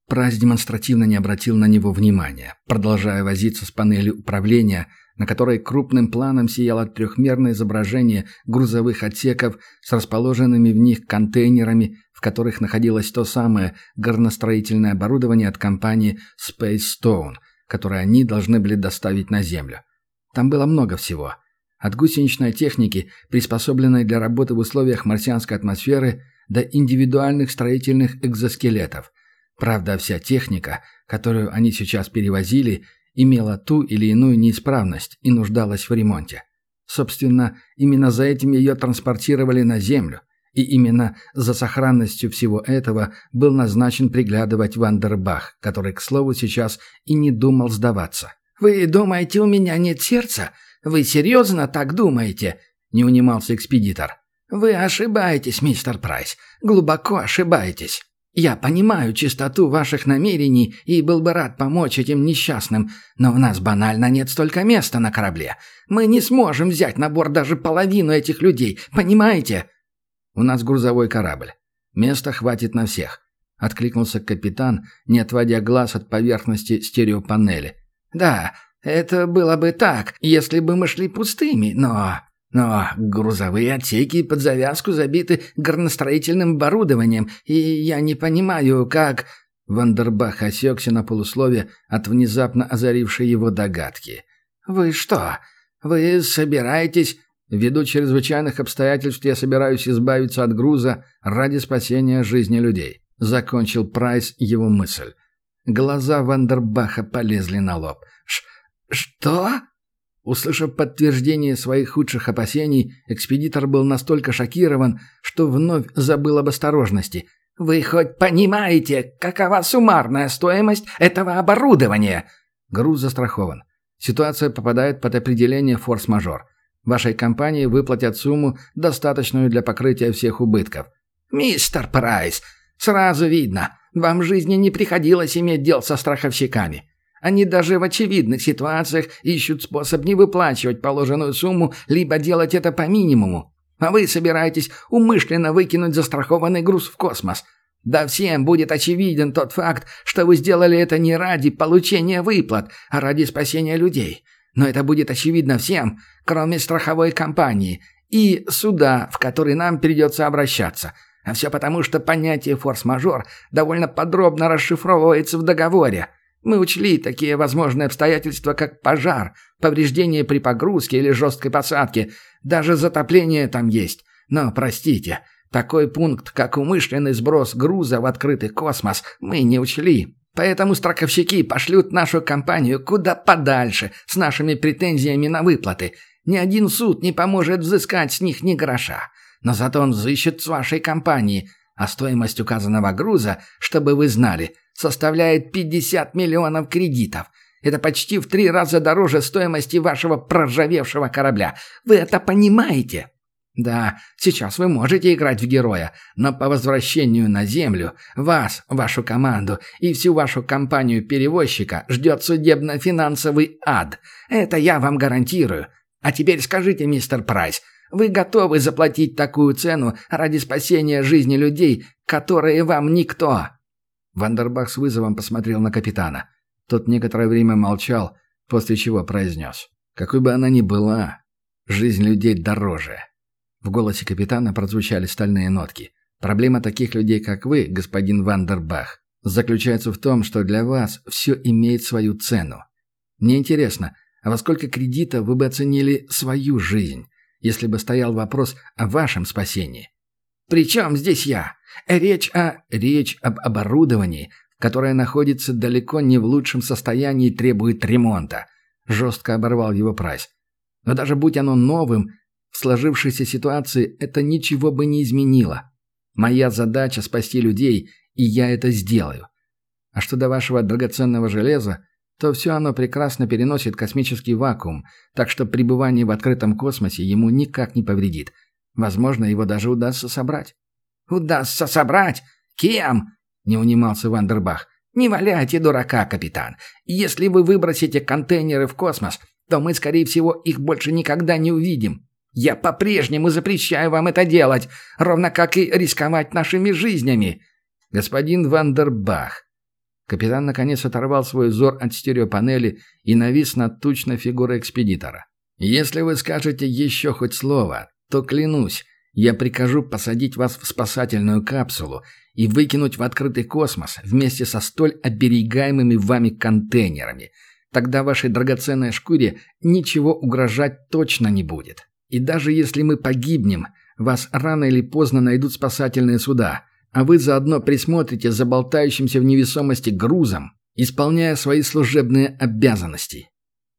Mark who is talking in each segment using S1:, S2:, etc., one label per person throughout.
S1: Прайс демонстративно не обратил на него внимания, продолжая возиться с панелью управления, на которой крупным планом сияло трехмерное изображение грузовых отсеков с расположенными в них контейнерами, в которых находилось то самое горностроительное оборудование от компании Space Stone, которое они должны были доставить на Землю. Там было много всего. От гусеничной техники, приспособленной для работы в условиях марсианской атмосферы, до индивидуальных строительных экзоскелетов. Правда, вся техника, которую они сейчас перевозили, имела ту или иную неисправность и нуждалась в ремонте. Собственно, именно за этим ее транспортировали на Землю, и именно за сохранностью всего этого был назначен приглядывать Вандербах, который, к слову, сейчас и не думал сдаваться.
S2: «Вы думаете, у меня нет сердца? Вы серьезно так думаете?» – не унимался экспедитор. «Вы ошибаетесь, мистер Прайс, глубоко ошибаетесь. Я понимаю чистоту ваших намерений и был бы рад помочь этим несчастным, но у нас банально нет столько места на корабле. Мы не сможем взять на борт даже половину этих людей, понимаете?»
S1: «У нас грузовой корабль. Места хватит на всех», — откликнулся капитан, не отводя глаз от поверхности стереопанели.
S2: «Да, это было бы так, если бы мы шли пустыми, но грузовые отсеки под завязку забиты горностроительным оборудованием, и я не понимаю, как...»
S1: Вандербах осекся на полуслове от внезапно озарившей его догадки.
S2: «Вы что? Вы собираетесь...»
S1: «Ввиду чрезвычайных обстоятельств я собираюсь избавиться от груза ради спасения жизни людей», — закончил Прайс его мысль. Глаза Вандербаха полезли на лоб.
S2: «Что?»
S1: Услышав подтверждение своих худших опасений, экспедитор был настолько шокирован, что вновь забыл об осторожности.
S2: «Вы хоть понимаете, какова суммарная стоимость этого оборудования?»
S1: Груз застрахован. Ситуация попадает под определение форс-мажор. Вашей компании выплатят сумму, достаточную для покрытия всех убытков.
S2: «Мистер Прайс, сразу видно, вам в жизни не приходилось иметь дел со страховщиками. Они даже в очевидных ситуациях ищут способ не выплачивать положенную сумму, либо делать это по минимуму. А вы собираетесь умышленно выкинуть застрахованный груз в космос. Да всем будет очевиден тот факт, что вы сделали это не ради получения выплат, а ради спасения людей. Но это будет очевидно всем, кроме страховой компании и суда, в который нам придется обращаться. А все потому, что понятие «форс-мажор» довольно подробно расшифровывается в договоре. Мы учли такие возможные обстоятельства, как пожар, повреждение при погрузке или жесткой посадке. Даже затопление там есть. Но, простите, такой пункт, как умышленный сброс груза в открытый космос, мы не учли. Поэтому страховщики пошлют нашу компанию куда подальше с нашими претензиями на выплаты. Ни один суд не поможет взыскать с них ни гроша. Но зато он взыщет с вашей компании. А стоимость указанного груза, чтобы вы знали, составляет 50 миллионов кредитов. Это почти в 3 раза дороже стоимости вашего проржавевшего корабля. Вы это понимаете? Да, сейчас вы можете играть в героя, но по возвращению на Землю вас, вашу команду и всю вашу компанию-перевозчика ждет судебно-финансовый ад. Это я вам гарантирую. А теперь скажите, мистер Прайс, вы готовы заплатить такую цену ради спасения жизни людей, которые вам никто?»
S1: Вандербах с вызовом посмотрел на капитана. Тот некоторое время молчал, после чего произнес: «Какой бы она ни была, жизнь людей дороже». В голосе капитана прозвучали стальные нотки. «Проблема таких людей, как вы, господин Вандербах, заключается в том, что для вас все имеет свою цену. Мне интересно, а во сколько кредитов вы бы оценили свою жизнь, если бы стоял вопрос о вашем спасении?»
S2: «При чем здесь я? Речь
S1: об оборудовании, которое находится далеко не в лучшем состоянии и требует ремонта», — жестко оборвал его Прайс. «Но даже будь оно новым, в сложившейся ситуации это ничего бы не изменило. Моя задача — спасти людей, и я это сделаю. А что до вашего драгоценного железа, то все оно прекрасно переносит космический вакуум, так что пребывание в открытом космосе ему никак не повредит. Возможно, его даже удастся собрать».
S2: «Удастся собрать? Кем?» — не унимался Вандербах. «Не валяйте дурака, капитан. Если вы выбросите контейнеры в космос, то мы, скорее всего, их больше никогда не увидим. Я по-прежнему запрещаю вам это делать, ровно как и рисковать нашими жизнями».
S1: «Господин Вандербах», Капитан наконец оторвал свой взор от стереопанели и навис над тучной фигурой экспедитора. «Если вы скажете еще хоть слово, то, клянусь, я прикажу посадить вас в спасательную капсулу и выкинуть в открытый космос вместе со столь оберегаемыми вами контейнерами. Тогда вашей драгоценной шкуре ничего угрожать точно не будет. И даже если мы погибнем, вас рано или поздно найдут спасательные суда, а вы заодно присмотрите за болтающимся в невесомости грузом, исполняя свои служебные обязанности».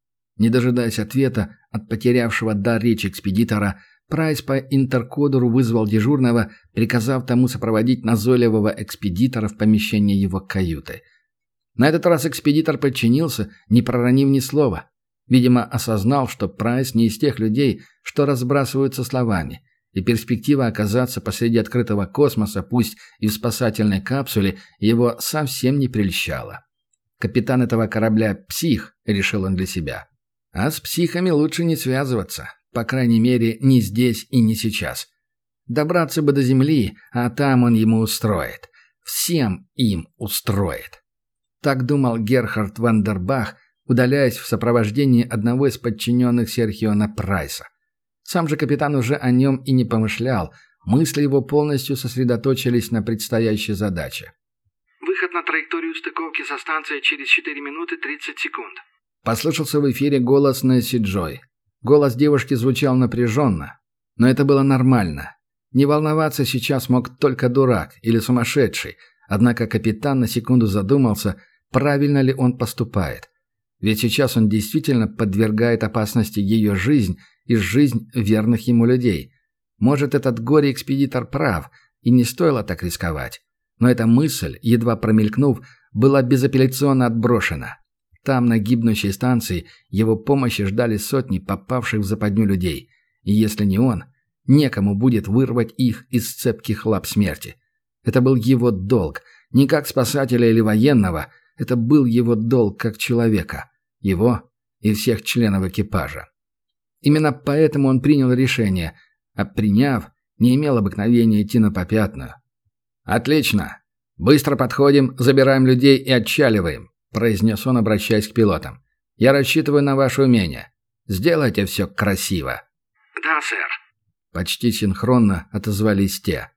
S1: Не дожидаясь ответа от потерявшего дар речи экспедитора, Прайс по интеркодеру вызвал дежурного, приказав тому сопроводить назойливого экспедитора в помещение его каюты. На этот раз экспедитор подчинился, не проронив ни слова. Видимо, осознал, что Прайс не из тех людей, что разбрасываются словами, и перспектива оказаться посреди открытого космоса, пусть и в спасательной капсуле, его совсем не прельщала. «Капитан этого корабля – псих», – решил он для себя. А с психами лучше не связываться, по крайней мере, не здесь и не сейчас. Добраться бы до Земли, а там он ему устроит. Всем им устроит. Так думал Герхард Вандербах, удаляясь в сопровождении одного из подчиненных Серхиона Прайса. Сам же капитан уже о нем и не помышлял, мысли его полностью сосредоточились на предстоящей задаче.
S3: «Выход на траекторию стыковки со станцией через 4 минуты 30 секунд».
S1: Послышался в эфире голос Несси Джой. Голос девушки звучал напряженно, но это было нормально. Не волноваться сейчас мог только дурак или сумасшедший, однако капитан на секунду задумался, правильно ли он поступает. Ведь сейчас он действительно подвергает опасности ее жизнь и жизнь верных ему людей. Может, этот горе-экспедитор прав, и не стоило так рисковать. Но эта мысль, едва промелькнув, была безапелляционно отброшена. Там, на гибнущей станции, его помощи ждали сотни попавших в западню людей. И если не он, некому будет вырвать их из цепких лап смерти. Это был его долг. Не как спасателя или военного, это был его долг как человека. Его и всех членов экипажа. Именно поэтому он принял решение, а приняв, не имел обыкновения идти на попятную. «Отлично. Быстро подходим, забираем людей и отчаливаем», — произнес он, обращаясь к пилотам. «Я рассчитываю на ваше умение. Сделайте все красиво».
S3: «Да, сэр».
S1: Почти синхронно отозвались те.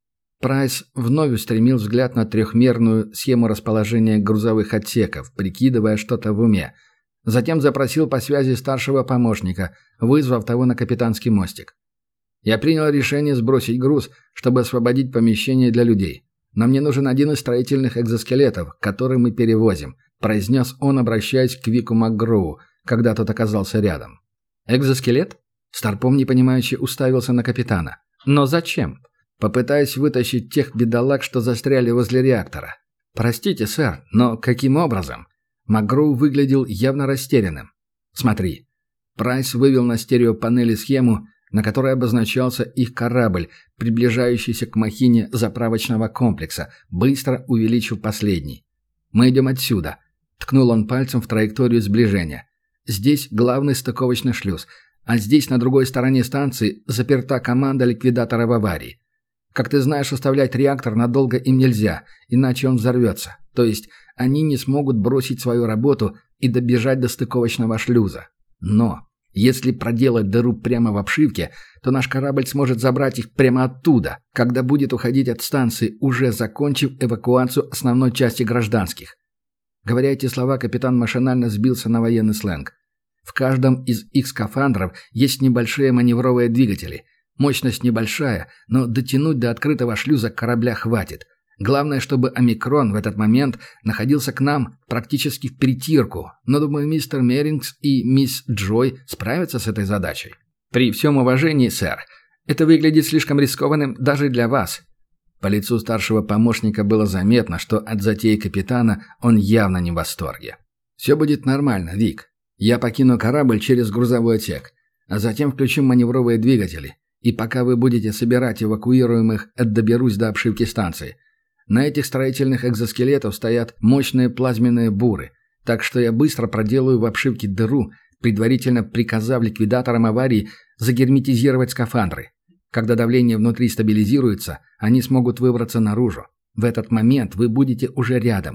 S1: Прайс вновь устремил взгляд на трехмерную схему расположения грузовых отсеков, прикидывая что-то в уме. Затем запросил по связи старшего помощника, вызвав того на капитанский мостик. «Я принял решение сбросить груз, чтобы освободить помещение для людей. Но мне нужен один из строительных экзоскелетов, который мы перевозим», произнес он, обращаясь к Вику МакГроу, когда тот оказался рядом. «Экзоскелет?» Старпом непонимающе уставился на капитана. «Но зачем?» «Попытаюсь вытащить тех бедолаг, что застряли возле реактора». «Простите, сэр, но каким образом?» МакГроу выглядел явно растерянным. «Смотри». Прайс вывел на стереопанели схему, на которой обозначался их корабль, приближающийся к махине заправочного комплекса, быстро увеличив последний. «Мы идем отсюда», — ткнул он пальцем в траекторию сближения. «Здесь главный стыковочный шлюз, а здесь, на другой стороне станции, заперта команда ликвидаторов аварии. Как ты знаешь, оставлять реактор надолго им нельзя, иначе он взорвется. То есть они не смогут бросить свою работу и добежать до стыковочного шлюза. Но если проделать дыру прямо в обшивке, то наш корабль сможет забрать их прямо оттуда, когда будет уходить от станции, уже закончив эвакуацию основной части гражданских». Говоря эти слова, капитан машинально сбился на военный сленг. В каждом из их скафандров есть небольшие маневровые двигатели. Мощность небольшая, но дотянуть до открытого шлюза корабля хватит. Главное, чтобы Омикрон в этот момент находился к нам практически в притирку, но, думаю, мистер Мерингс и мисс Джой справятся с этой задачей. «При всем уважении, сэр, это выглядит слишком рискованным даже для вас». По лицу старшего помощника было заметно, что от затеи капитана он явно не в восторге. «Все будет нормально, Вик. Я покину корабль через грузовой отсек, а затем включу маневровые двигатели, и пока вы будете собирать эвакуируемых, доберусь до обшивки станции. На этих строительных экзоскелетов стоят мощные плазменные буры, так что я быстро проделаю в обшивке дыру, предварительно приказав ликвидаторам аварии загерметизировать скафандры. Когда давление внутри стабилизируется, они смогут выбраться наружу. В этот момент вы будете уже рядом,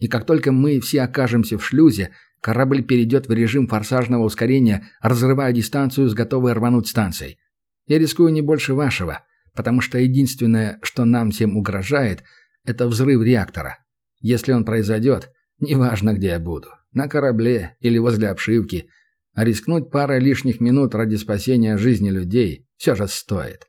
S1: И как только мы все окажемся в шлюзе, корабль перейдет в режим форсажного ускорения, разрывая дистанцию с готовой рвануть станцией. Я рискую не больше вашего, потому что единственное, что нам всем угрожает, это взрыв реактора. Если он произойдет, неважно, где я буду, на корабле или возле обшивки, а рискнуть парой лишних минут ради спасения жизни людей все же стоит.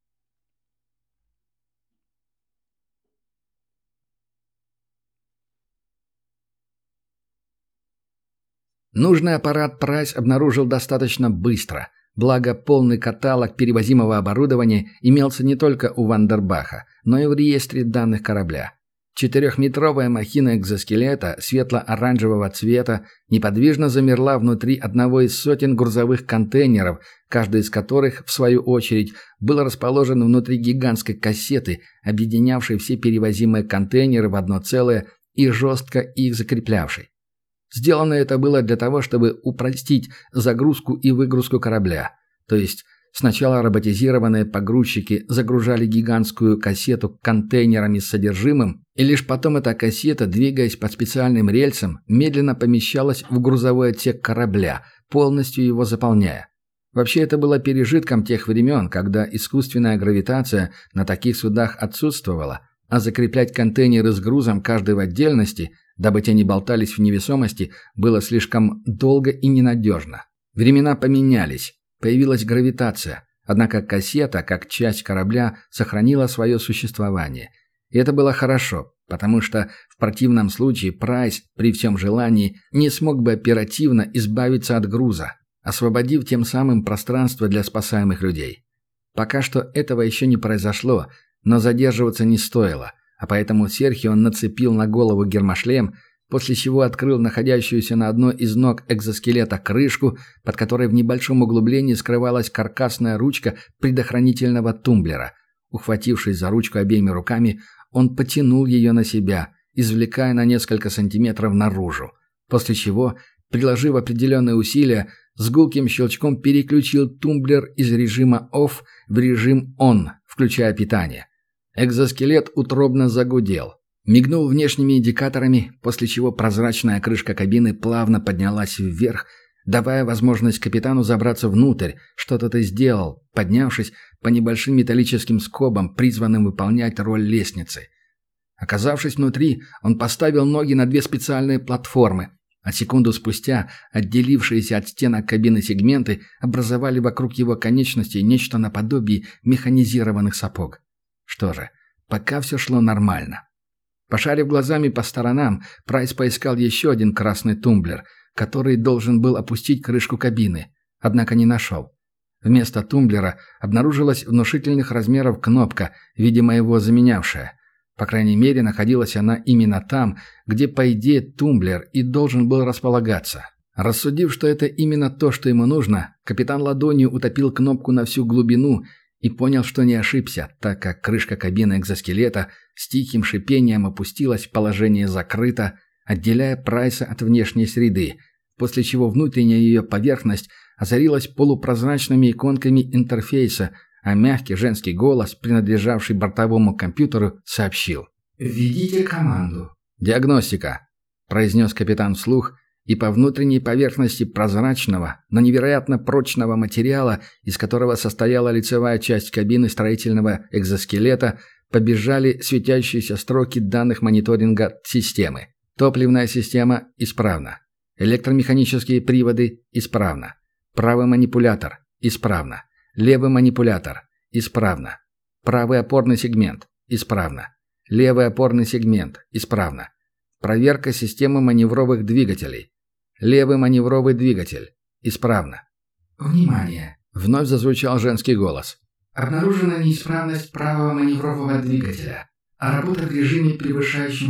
S1: Нужный аппарат Прайс обнаружил достаточно быстро, благо полный каталог перевозимого оборудования имелся не только у Вандербаха, но и в реестре данных корабля. 4-метровая махина экзоскелета светло-оранжевого цвета неподвижно замерла внутри одного из сотен грузовых контейнеров, каждый из которых, в свою очередь, был расположен внутри гигантской кассеты, объединявшей все перевозимые контейнеры в одно целое и жестко их закреплявшей. Сделано это было для того, чтобы упростить загрузку и выгрузку корабля. То есть сначала роботизированные погрузчики загружали гигантскую кассету контейнерами с содержимым, и лишь потом эта кассета, двигаясь по специальным рельсам, медленно помещалась в грузовой отсек корабля, полностью его заполняя. Вообще это было пережитком тех времен, когда искусственная гравитация на таких судах отсутствовала, а закреплять контейнеры с грузом каждый в отдельности, дабы те не болтались в невесомости, было слишком долго и ненадежно. Времена поменялись, появилась гравитация, однако кассета, как часть корабля, сохранила свое существование. И это было хорошо, потому что в противном случае Прайс, при всем желании, не смог бы оперативно избавиться от груза, освободив тем самым пространство для спасаемых людей. Пока что этого еще не произошло, но задерживаться не стоило, а поэтому Серхио нацепил на голову гермошлем, после чего открыл находящуюся на одной из ног экзоскелета крышку, под которой в небольшом углублении скрывалась каркасная ручка предохранительного тумблера. Ухватившись за ручку обеими руками, он потянул ее на себя, извлекая на несколько сантиметров наружу, после чего, приложив определенные усилия, с гулким щелчком переключил тумблер из режима OFF в режим ON, включая питание. Экзоскелет утробно загудел. Мигнул внешними индикаторами, после чего прозрачная крышка кабины плавно поднялась вверх, давая возможность капитану забраться внутрь, что тот и сделал, поднявшись по небольшим металлическим скобам, призванным выполнять роль лестницы. Оказавшись внутри, он поставил ноги на 2 специальные платформы, а секунду спустя отделившиеся от стенок кабины сегменты образовали вокруг его конечностей нечто наподобие механизированных сапог. Что же, пока все шло нормально. Пошарив глазами по сторонам, Прайс поискал еще один красный тумблер, который должен был опустить крышку кабины, однако не нашел. Вместо тумблера обнаружилась внушительных размеров кнопка, видимо его заменявшая. По крайней мере, находилась она именно там, где, по идее, тумблер и должен был располагаться. Рассудив, что это именно то, что ему нужно, капитан ладонью утопил кнопку на всю глубину и понял, что не ошибся, так как крышка кабины экзоскелета с тихим шипением опустилась в положение «закрыто», отделяя Прайса от внешней среды, после чего внутренняя ее поверхность озарилась полупрозрачными иконками интерфейса, а мягкий женский голос, принадлежавший бортовому компьютеру, сообщил:
S2: «Введите команду».
S1: «Диагностика», – произнес капитан вслух, и по внутренней поверхности прозрачного, но невероятно прочного материала, из которого состояла лицевая часть кабины строительного экзоскелета, побежали светящиеся строки данных мониторинга системы. Топливная система исправна. Электромеханические приводы исправно. Правый манипулятор исправно. Левый манипулятор исправно. Правый опорный сегмент исправно. Левый опорный сегмент исправно. Проверка системы маневровых двигателей. Левый маневровый двигатель исправно.
S2: «Внимание!
S1: Вновь зазвучал женский голос.
S2: Обнаружена неисправность правого маневрового двигателя, а работа в режиме, превышающем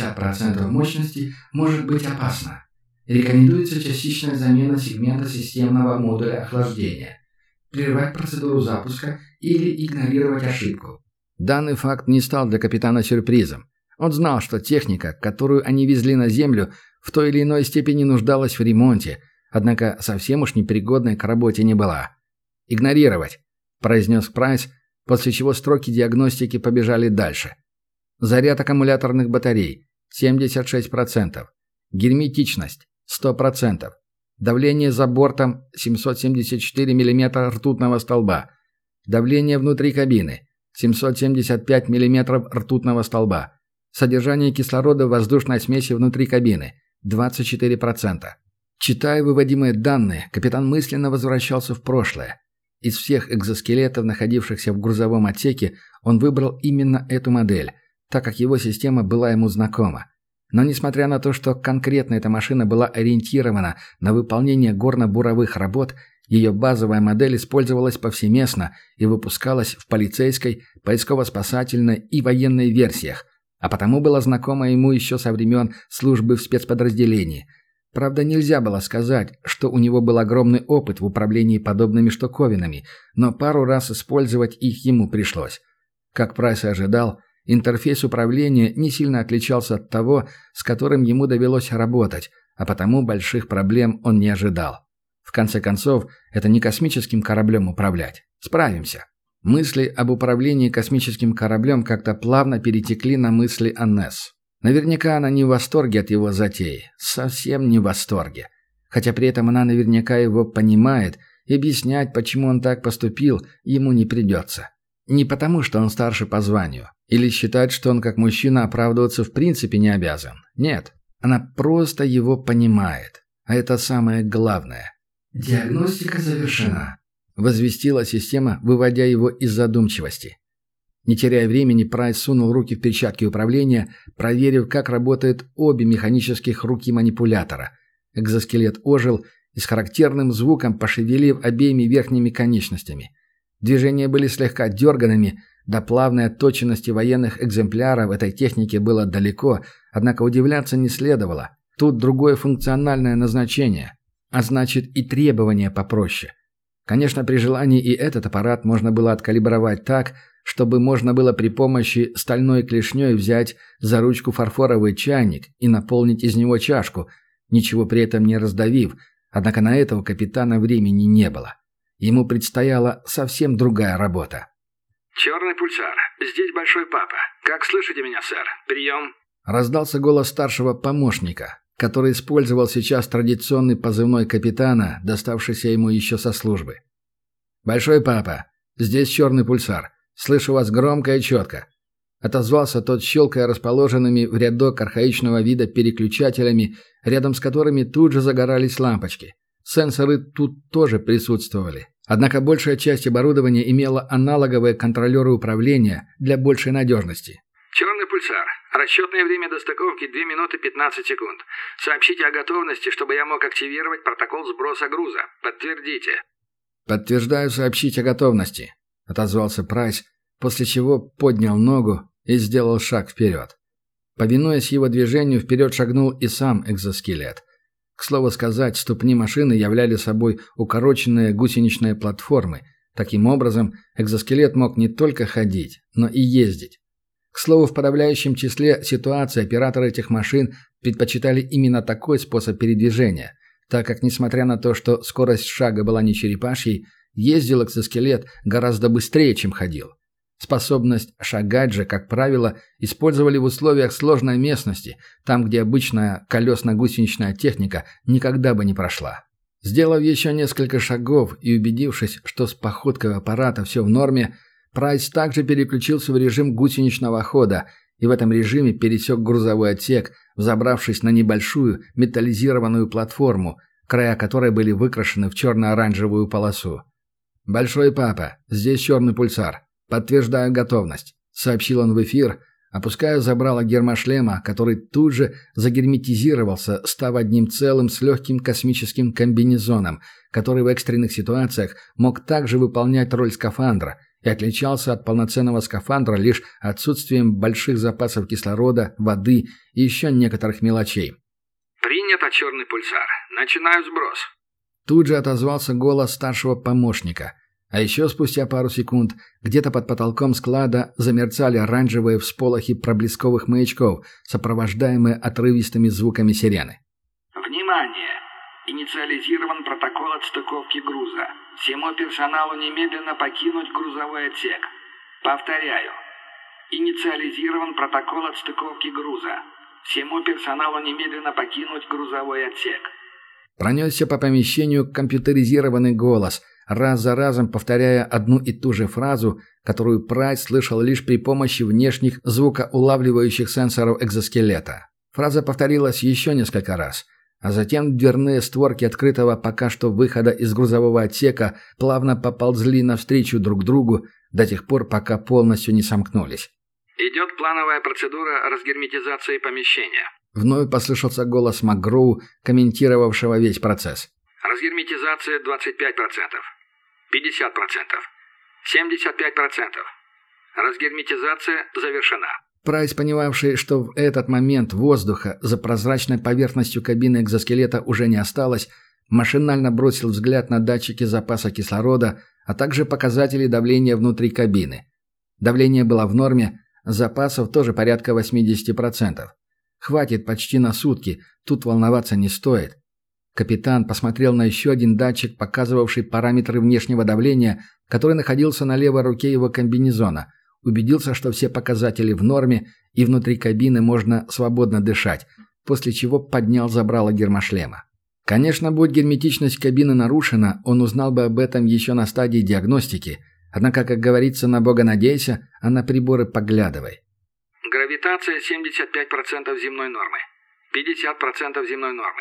S2: 60% мощности, может быть опасна. Рекомендуется частичная замена сегмента системного модуля охлаждения. Прервать процедуру запуска или игнорировать ошибку».
S1: Данный факт не стал для капитана сюрпризом. Он знал, что техника, которую они везли на Землю, в той или иной степени нуждалась в ремонте, однако совсем уж непригодной к работе не была. «Игнорировать», – произнес Прайс, после чего строки диагностики побежали дальше. Заряд аккумуляторных батарей. 76%. Герметичность – 100%. Давление за бортом – 774 мм ртутного столба. Давление внутри кабины – 775 мм ртутного столба. Содержание кислорода в воздушной смеси внутри кабины – 24%. Читая выводимые данные, капитан мысленно возвращался в прошлое. Из всех экзоскелетов, находившихся в грузовом отсеке, он выбрал именно эту модель, так как его система была ему знакома. Но несмотря на то, что конкретно эта машина была ориентирована на выполнение горно-буровых работ, ее базовая модель использовалась повсеместно и выпускалась в полицейской, поисково-спасательной и военной версиях, а потому была знакома ему еще со времен службы в спецподразделении. Правда, нельзя было сказать, что у него был огромный опыт в управлении подобными штуковинами, но пару раз использовать их ему пришлось. Как Прайс и ожидал, интерфейс управления не сильно отличался от того, с которым ему довелось работать, а потому больших проблем он не ожидал. В конце концов, это не космическим кораблем управлять. Справимся. Мысли об управлении космическим кораблем как-то плавно перетекли на мысли о Несс. Наверняка она не в восторге от его затеи. Совсем не в восторге. Хотя при этом она наверняка его понимает, и объяснять, почему он так поступил, ему не придется. Не потому, что он старше по званию. Или считать, что он как мужчина оправдываться в принципе не обязан. Нет. Она просто его понимает. А это самое главное.
S2: «Диагностика завершена»,
S1: — возвестила система, выводя его из задумчивости. Не теряя времени, Прайс сунул руки в перчатки управления, проверив, как работают обе механических руки манипулятора. Экзоскелет ожил и с характерным звуком пошевелив обеими верхними конечностями. Движения были слегка дерганными, до плавной отточенности военных экземпляров этой техники было далеко, однако удивляться не следовало. Тут другое функциональное назначение, а значит и требования попроще. Конечно, при желании и этот аппарат можно было откалибровать так, чтобы можно было при помощи стальной клешней взять за ручку фарфоровый чайник и наполнить из него чашку, ничего при этом не раздавив, однако на это у капитана времени не было. Ему предстояла совсем другая работа.
S3: «Черный пульсар. Здесь Большой Папа. Как слышите меня, сэр? Прием!»
S1: Раздался голос старшего помощника, который использовал сейчас традиционный позывной капитана, доставшийся ему еще со службы. «Большой Папа. Здесь Черный пульсар. Слышу вас громко и четко», — отозвался тот, щелкая расположенными в рядок архаичного вида переключателями, рядом с которыми тут же загорались лампочки. Сенсоры тут тоже присутствовали. Однако большая часть оборудования имела аналоговые контролеры управления для большей надежности.
S3: «Черный пульсар. Расчетное время до стыковки 2 минуты 15 секунд. Сообщите о готовности, чтобы я мог активировать протокол сброса груза. Подтвердите».
S1: «Подтверждаю сообщить о готовности», — отозвался Прайс, после чего поднял ногу и сделал шаг вперед. Повинуясь его движению, вперед шагнул и сам экзоскелет. К слову сказать, ступни машины являли собой укороченные гусеничные платформы. Таким образом, экзоскелет мог не только ходить, но и ездить. К слову, в подавляющем числе ситуаций операторы этих машин предпочитали именно такой способ передвижения, так как, несмотря на то, что скорость шага была не черепашьей, ездил экзоскелет гораздо быстрее, чем ходил. Способность шагать же, как правило, использовали в условиях сложной местности, там, где обычная колесно-гусеничная техника никогда бы не прошла. Сделав еще несколько шагов и убедившись, что с походкой аппарата все в норме, Прайс также переключился в режим гусеничного хода и в этом режиме пересек грузовой отсек, взобравшись на небольшую металлизированную платформу, края которой были выкрашены в черно-оранжевую полосу. «Большой Папа, здесь Черный пульсар. Подтверждаю готовность», — сообщил он в эфир, опуская забрало гермошлема, который тут же загерметизировался, став одним целым с легким космическим комбинезоном, который в экстренных ситуациях мог также выполнять роль скафандра и отличался от полноценного скафандра лишь отсутствием больших запасов кислорода, воды и еще некоторых мелочей.
S3: «Принято, Черный пульсар. Начинаю сброс».
S1: Тут же отозвался голос старшего помощника. А еще спустя пару секунд где-то под потолком склада замерцали оранжевые всполохи проблесковых маячков, сопровождаемые отрывистыми звуками сирены.
S3: «Внимание! Инициализирован протокол отстыковки груза. Всему персоналу немедленно покинуть грузовой отсек. Повторяю. Инициализирован протокол отстыковки груза. Всему персоналу немедленно покинуть грузовой отсек».
S1: Пронесся по помещению компьютеризированный голос, раз за разом повторяя одну и ту же фразу, которую Прайс слышал лишь при помощи внешних звукоулавливающих сенсоров экзоскелета. Фраза повторилась еще несколько раз, а затем дверные створки открытого пока что выхода из грузового отсека плавно поползли навстречу друг другу до тех пор, пока полностью не сомкнулись.
S3: «Идет плановая процедура разгерметизации помещения».
S1: Вновь послышался голос МакГроу, комментировавшего весь процесс.
S3: «Разгерметизация 25%, 50%, 75%. Разгерметизация завершена».
S1: Прайс, понимавший, что в этот момент воздуха за прозрачной поверхностью кабины экзоскелета уже не осталось, машинально бросил взгляд на датчики запаса кислорода, а также показатели давления внутри кабины. Давление было в норме, запасов тоже порядка 80%. Хватит почти на сутки, тут волноваться не стоит. Капитан посмотрел на еще один датчик, показывавший параметры внешнего давления, который находился на левой руке его комбинезона. Убедился, что все показатели в норме, и внутри кабины можно свободно дышать, после чего поднял забрало гермошлема. Конечно, будь герметичность кабины нарушена, он узнал бы об этом еще на стадии диагностики, однако, как говорится, на Бога надейся, а на приборы поглядывай.
S3: Гравитация 75% земной нормы, 50% земной нормы,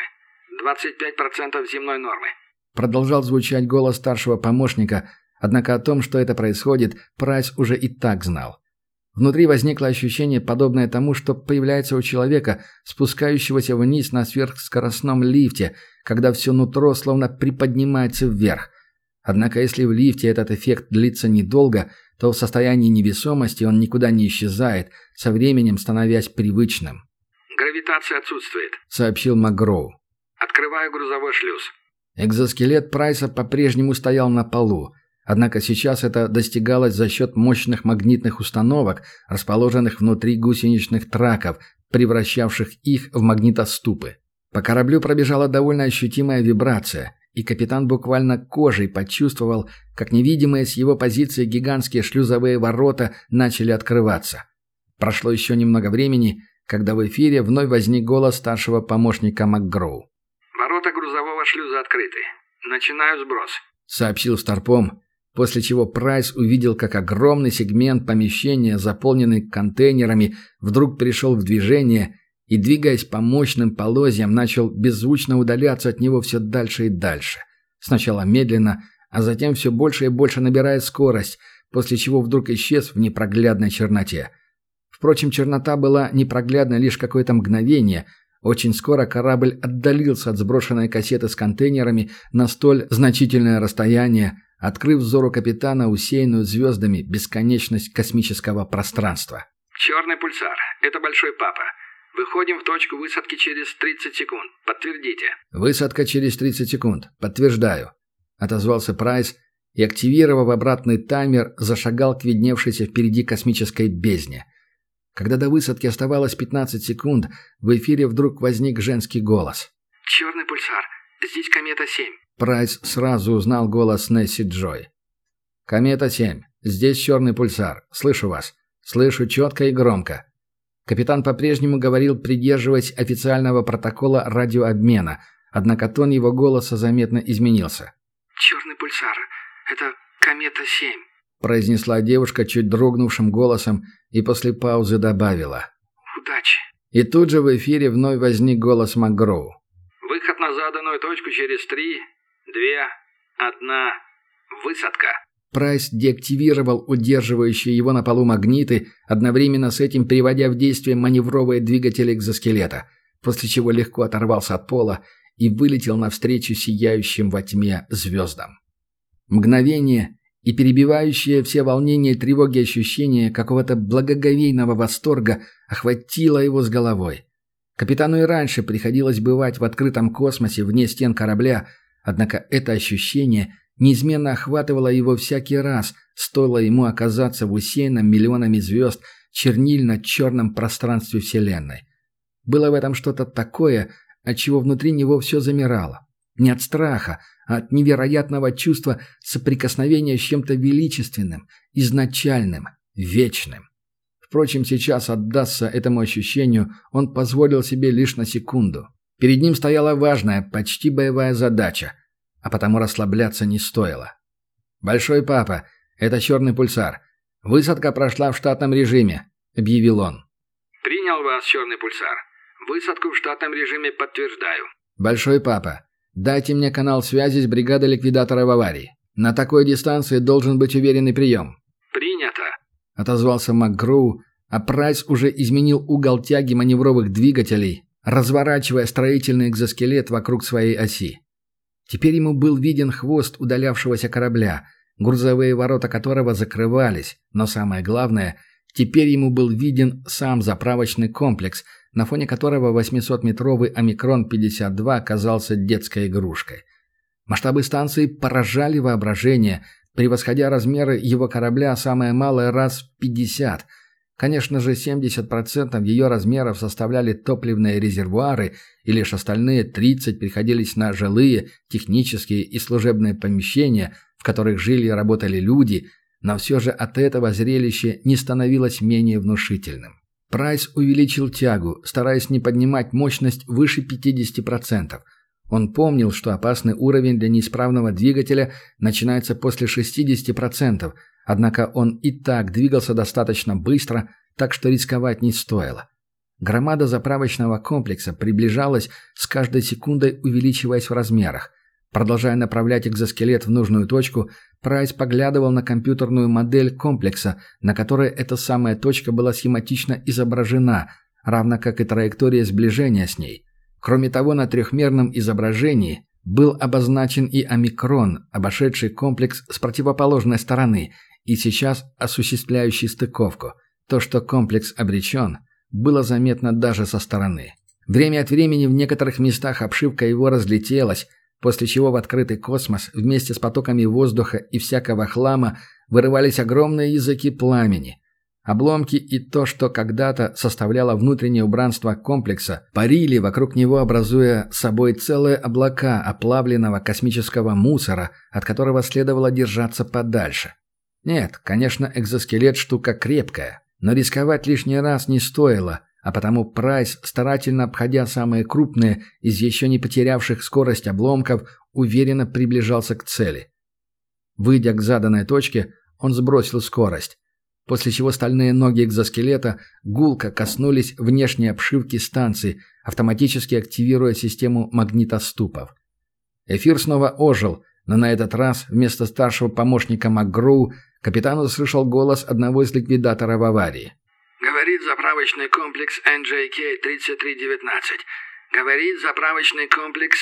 S3: 25% земной нормы.
S1: Продолжал звучать голос старшего помощника, однако о том, что это происходит, Прайс уже и так знал. Внутри возникло ощущение, подобное тому, что появляется у человека, спускающегося вниз на сверхскоростном лифте, когда все нутро словно приподнимается вверх. Однако если в лифте этот эффект длится недолго, то в состоянии невесомости он никуда не исчезает, со временем становясь привычным.
S3: «Гравитация отсутствует», —
S1: сообщил МакГроу.
S3: «Открываю грузовой шлюз».
S1: Экзоскелет Прайса по-прежнему стоял на полу, однако сейчас это достигалось за счет мощных магнитных установок, расположенных внутри гусеничных траков, превращавших их в магнитоступы. По кораблю пробежала довольно ощутимая вибрация, и капитан буквально кожей почувствовал, как невидимые с его позиции гигантские шлюзовые ворота начали открываться. Прошло еще немного времени, когда в эфире вновь возник голос старшего помощника МакГроу.
S3: «Ворота грузового шлюза открыты. Начинаю сброс», —
S1: сообщил Старпом, после чего Прайс увидел, как огромный сегмент помещения, заполненный контейнерами, вдруг пришел в движение и, двигаясь по мощным полозьям, начал беззвучно удаляться от него все дальше и дальше. Сначала медленно, а затем все больше и больше набирая скорость, после чего вдруг исчез в непроглядной черноте. Впрочем, чернота была непроглядной лишь какое-то мгновение. Очень скоро корабль отдалился от сброшенной кассеты с контейнерами на столь значительное расстояние, открыв взору капитана усеянную звездами бесконечность космического пространства.
S3: «Черный пульсар. Это Большой Папа. Выходим в точку высадки через 30 секунд. Подтвердите».
S1: «Высадка через 30 секунд. Подтверждаю», — отозвался Прайс и, активировав обратный таймер, зашагал к видневшейся впереди космической бездне. Когда до высадки оставалось 15 секунд, в эфире вдруг возник женский голос.
S3: «Черный пульсар. Здесь комета-7».
S1: Прайс сразу узнал голос Несси Джой. «Комета-7. Здесь черный пульсар. Слышу вас. Слышу четко и громко». Капитан по-прежнему говорил, придерживаясь официального протокола радиообмена, однако тон его голоса заметно изменился.
S3: «Черный пульсар. Это комета-7»,
S1: — произнесла девушка чуть дрогнувшим голосом и после паузы добавила.
S3: «Удачи».
S1: И тут же в эфире вновь возник голос МакГроу.
S3: «Выход на заданную точку через 3, 2, 1. Высадка».
S1: Прайс деактивировал удерживающие его на полу магниты, одновременно с этим приводя в действие маневровые двигатели экзоскелета, после чего легко оторвался от пола и вылетел навстречу сияющим во тьме звездам. Мгновение и перебивающее все волнения и тревоги ощущение какого-то благоговейного восторга охватило его с головой. Капитану и раньше приходилось бывать в открытом космосе вне стен корабля, однако это ощущение неизменно охватывало его всякий раз, стоило ему оказаться в усеянном миллионами звезд чернильно-черном пространстве Вселенной. Было в этом что-то такое, отчего внутри него все замирало. Не от страха, а от невероятного чувства соприкосновения с чем-то величественным, изначальным, вечным. Впрочем, сейчас отдаться этому ощущению он позволил себе лишь на секунду. Перед ним стояла важная, почти боевая задача, а потому расслабляться не стоило. «Большой папа, это черный пульсар. Высадка прошла в штатном режиме», — объявил он.
S3: «Принял вас, черный пульсар. Высадку в штатном режиме подтверждаю».
S1: «Большой папа, дайте мне канал связи с бригадой ликвидаторов аварий. На такой дистанции должен быть уверенный прием».
S3: «Принято»,
S1: — отозвался МакГроу, а Прайс уже изменил угол тяги маневровых двигателей, разворачивая строительный экзоскелет вокруг своей оси. Теперь ему был виден хвост удалявшегося корабля, грузовые ворота которого закрывались, но самое главное, теперь ему был виден сам заправочный комплекс, на фоне которого 800-метровый Омикрон-52 казался детской игрушкой. Масштабы станции поражали воображение, превосходя размеры его корабля самое малое раз в 50. Конечно же, 70% ее размеров составляли топливные резервуары, и лишь остальные 30% приходились на жилые, технические и служебные помещения, в которых жили и работали люди, но все же от этого зрелище не становилось менее внушительным. Прайс увеличил тягу, стараясь не поднимать мощность выше 50%. Он помнил, что опасный уровень для неисправного двигателя начинается после 60%, однако он и так двигался достаточно быстро, так что рисковать не стоило. Громада заправочного комплекса приближалась, с каждой секундой увеличиваясь в размерах. Продолжая направлять экзоскелет в нужную точку, Прайс поглядывал на компьютерную модель комплекса, на которой эта самая точка была схематично изображена, равно как и траектория сближения с ней. Кроме того, на трехмерном изображении был обозначен и омикрон, обошедший комплекс с противоположной стороны и сейчас осуществляющий стыковку. То, что комплекс обречен, было заметно даже со стороны. Время от времени в некоторых местах обшивка его разлетелась, после чего в открытый космос вместе с потоками воздуха и всякого хлама вырывались огромные языки пламени. Обломки и то, что когда-то составляло внутреннее убранство комплекса, парили вокруг него, образуя собой целые облака оплавленного космического мусора, от которого следовало держаться подальше. Нет, конечно, экзоскелет штука крепкая, но рисковать лишний раз не стоило, а потому Прайс, старательно обходя самые крупные из еще не потерявших скорость обломков, уверенно приближался к цели. Выйдя к заданной точке, он сбросил скорость, после чего стальные ноги экзоскелета гулко коснулись внешней обшивки станции, автоматически активируя систему магнитоступов. Эфир снова ожил, но на этот раз вместо старшего помощника МакГроу капитан услышал голос одного из ликвидаторов аварии.
S3: «Говорит заправочный комплекс NJK-3319. Говорит заправочный комплекс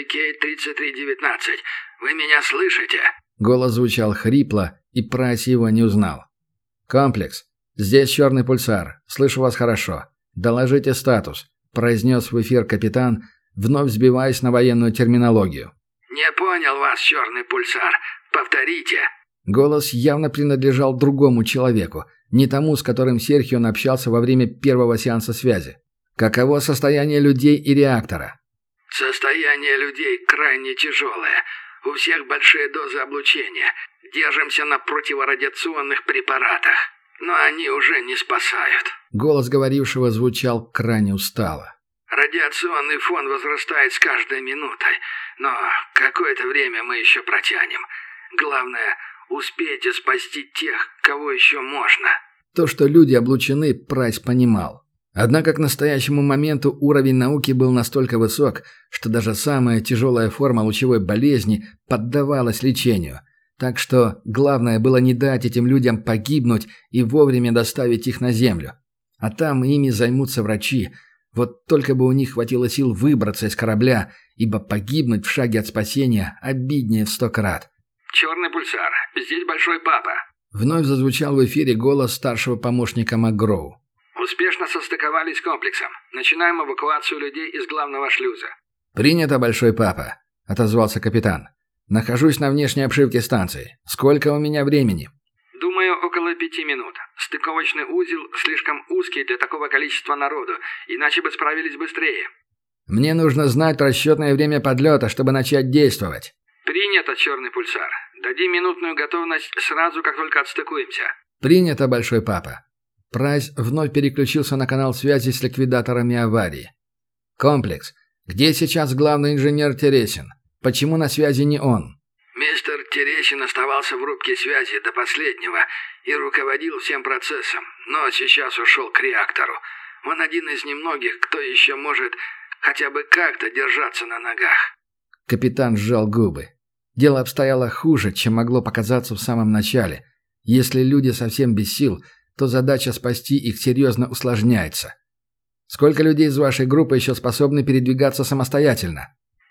S3: NJK-3319. Вы меня слышите?»
S1: Голос звучал хрипло, и Прайс его не узнал. «Комплекс. Здесь черный пульсар. Слышу вас хорошо. Доложите статус», — произнес в эфир капитан, вновь сбиваясь на военную терминологию.
S3: «Не понял вас, черный пульсар. Повторите».
S1: Голос явно принадлежал другому человеку, не тому, с которым Серхион общался во время первого сеанса связи. «Каково состояние людей и реактора?»
S3: «Состояние людей крайне тяжелое. У всех большие дозы облучения. Держимся на противорадиационных препаратах. Но они уже не спасают».
S1: Голос говорившего звучал крайне устало.
S3: «Радиационный фон возрастает с каждой минутой. Но какое-то время мы еще протянем. Главное, успейте спасти тех, кого еще можно».
S1: То, что люди облучены, Прайс понимал. Однако к настоящему моменту уровень науки был настолько высок, что даже самая тяжелая форма лучевой болезни поддавалась лечению. Так что главное было не дать этим людям погибнуть и вовремя доставить их на Землю. А там ими займутся врачи. Вот только бы у них хватило сил выбраться из корабля, ибо погибнуть в шаге от спасения обиднее в 100 крат.
S3: «Черный пульсар, здесь большой папа».
S1: Вновь зазвучал в эфире голос старшего помощника МакГроу.
S3: «Успешно состыковались с комплексом. Начинаем эвакуацию людей из главного шлюза».
S1: «Принято, большой папа», — отозвался капитан. «Нахожусь на внешней обшивке станции. Сколько у меня времени?»
S3: «Думаю, около 5 минут. Стыковочный узел слишком узкий для такого количества народу, иначе бы справились быстрее».
S1: «Мне нужно знать расчетное время подлета, чтобы начать действовать».
S3: «Принято, черный пульсар. Дадим минутную готовность сразу, как только отстыкуемся».
S1: «Принято, большой папа». Прайс вновь переключился на канал связи с ликвидаторами аварии. «Комплекс. Где сейчас главный инженер Тересин? Почему на связи не он?»
S3: Мистер Тересин оставался в рубке связи до последнего и руководил всем процессом, но сейчас ушел к реактору. Он один из немногих, кто еще может хотя бы как-то держаться на ногах.
S1: Капитан сжал губы. Дело обстояло хуже, чем могло показаться в самом начале. Если люди совсем без сил, то задача спасти их серьезно усложняется. Сколько людей из вашей группы еще способны передвигаться самостоятельно?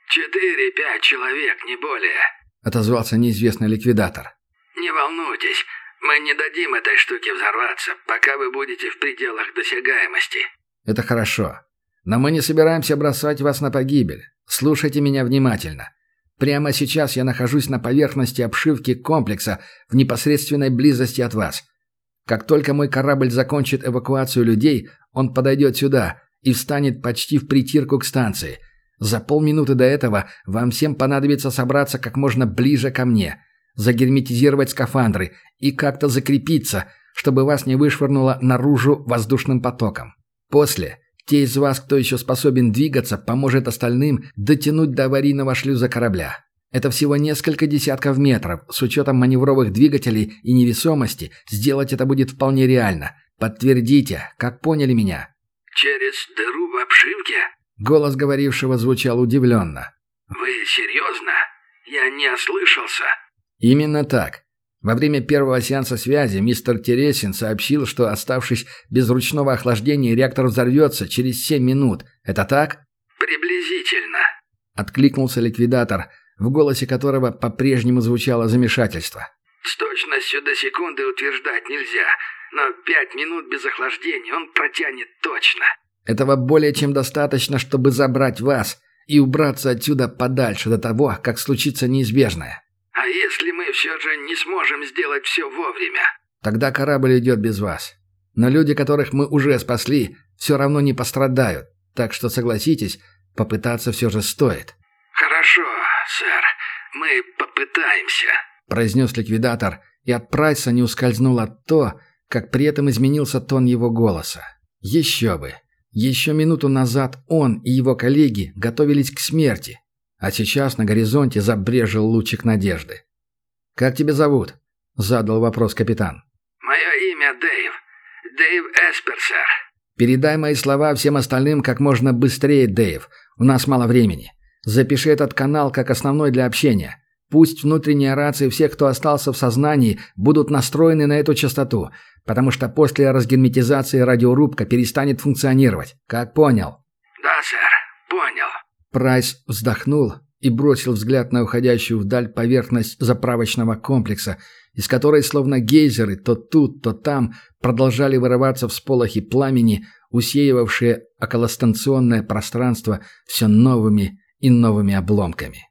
S3: 4-5 человек, не более.
S1: Отозвался неизвестный ликвидатор.
S3: Не волнуйтесь, мы не дадим этой штуке взорваться, пока вы будете в пределах досягаемости.
S1: Это хорошо. Но мы не собираемся бросать вас на погибель. Слушайте меня внимательно. Прямо сейчас я нахожусь на поверхности обшивки комплекса в непосредственной близости от вас. Как только мой корабль закончит эвакуацию людей, он подойдет сюда и встанет почти в притирку к станции. За полминуты до этого вам всем понадобится собраться как можно ближе ко мне, загерметизировать скафандры и как-то закрепиться, чтобы вас не вышвырнуло наружу воздушным потоком. После те из вас, кто еще способен двигаться, поможет остальным дотянуть до аварийного шлюза корабля. Это всего несколько десятков метров. С учетом маневровых двигателей и невесомости сделать это будет вполне реально. Подтвердите, как поняли меня.
S3: Через дыру в обшивке?
S1: Голос говорившего звучал удивленно.
S3: Вы серьезно? Я не ослышался.
S1: Именно так. Во время первого сеанса связи мистер Тересин сообщил, что, оставшись без ручного охлаждения, реактор взорвется через 7 минут. Это так?
S3: Приблизительно.
S1: Откликнулся ликвидатор, в голосе которого по-прежнему звучало замешательство.
S3: С точностью до секунды утверждать нельзя, но 5 минут без охлаждения он протянет точно.
S1: Этого более чем достаточно, чтобы забрать вас и убраться отсюда подальше до того, как случится неизбежное.
S3: А если мы все же не сможем сделать все вовремя?
S1: Тогда корабль идет без вас. Но люди, которых мы уже спасли, все равно не пострадают. Так что, согласитесь, попытаться все же стоит.
S3: Хорошо, сэр. Мы попытаемся.
S1: Произнес ликвидатор, и от Прайса не ускользнуло то, как при этом изменился тон его голоса. Еще бы. Еще минуту назад он и его коллеги готовились к смерти. А сейчас на горизонте забрежил лучик надежды. «Как тебя зовут?» – задал вопрос капитан.
S3: «Мое имя Дэйв. Дэйв Эспер, сэр».
S1: «Передай мои слова всем остальным как можно быстрее, Дэйв. У нас мало времени. Запиши этот канал как основной для общения. Пусть внутренние рации всех, кто остался в сознании, будут настроены на эту частоту, потому что после разгерметизации радиорубка перестанет функционировать. Как понял?»
S3: «Да, сэр. Понял».
S1: Прайс вздохнул и бросил взгляд на уходящую вдаль поверхность заправочного комплекса, из которой словно гейзеры то тут, то там продолжали вырываться всполохи пламени, усеивавшие околостанционное пространство все новыми и новыми обломками.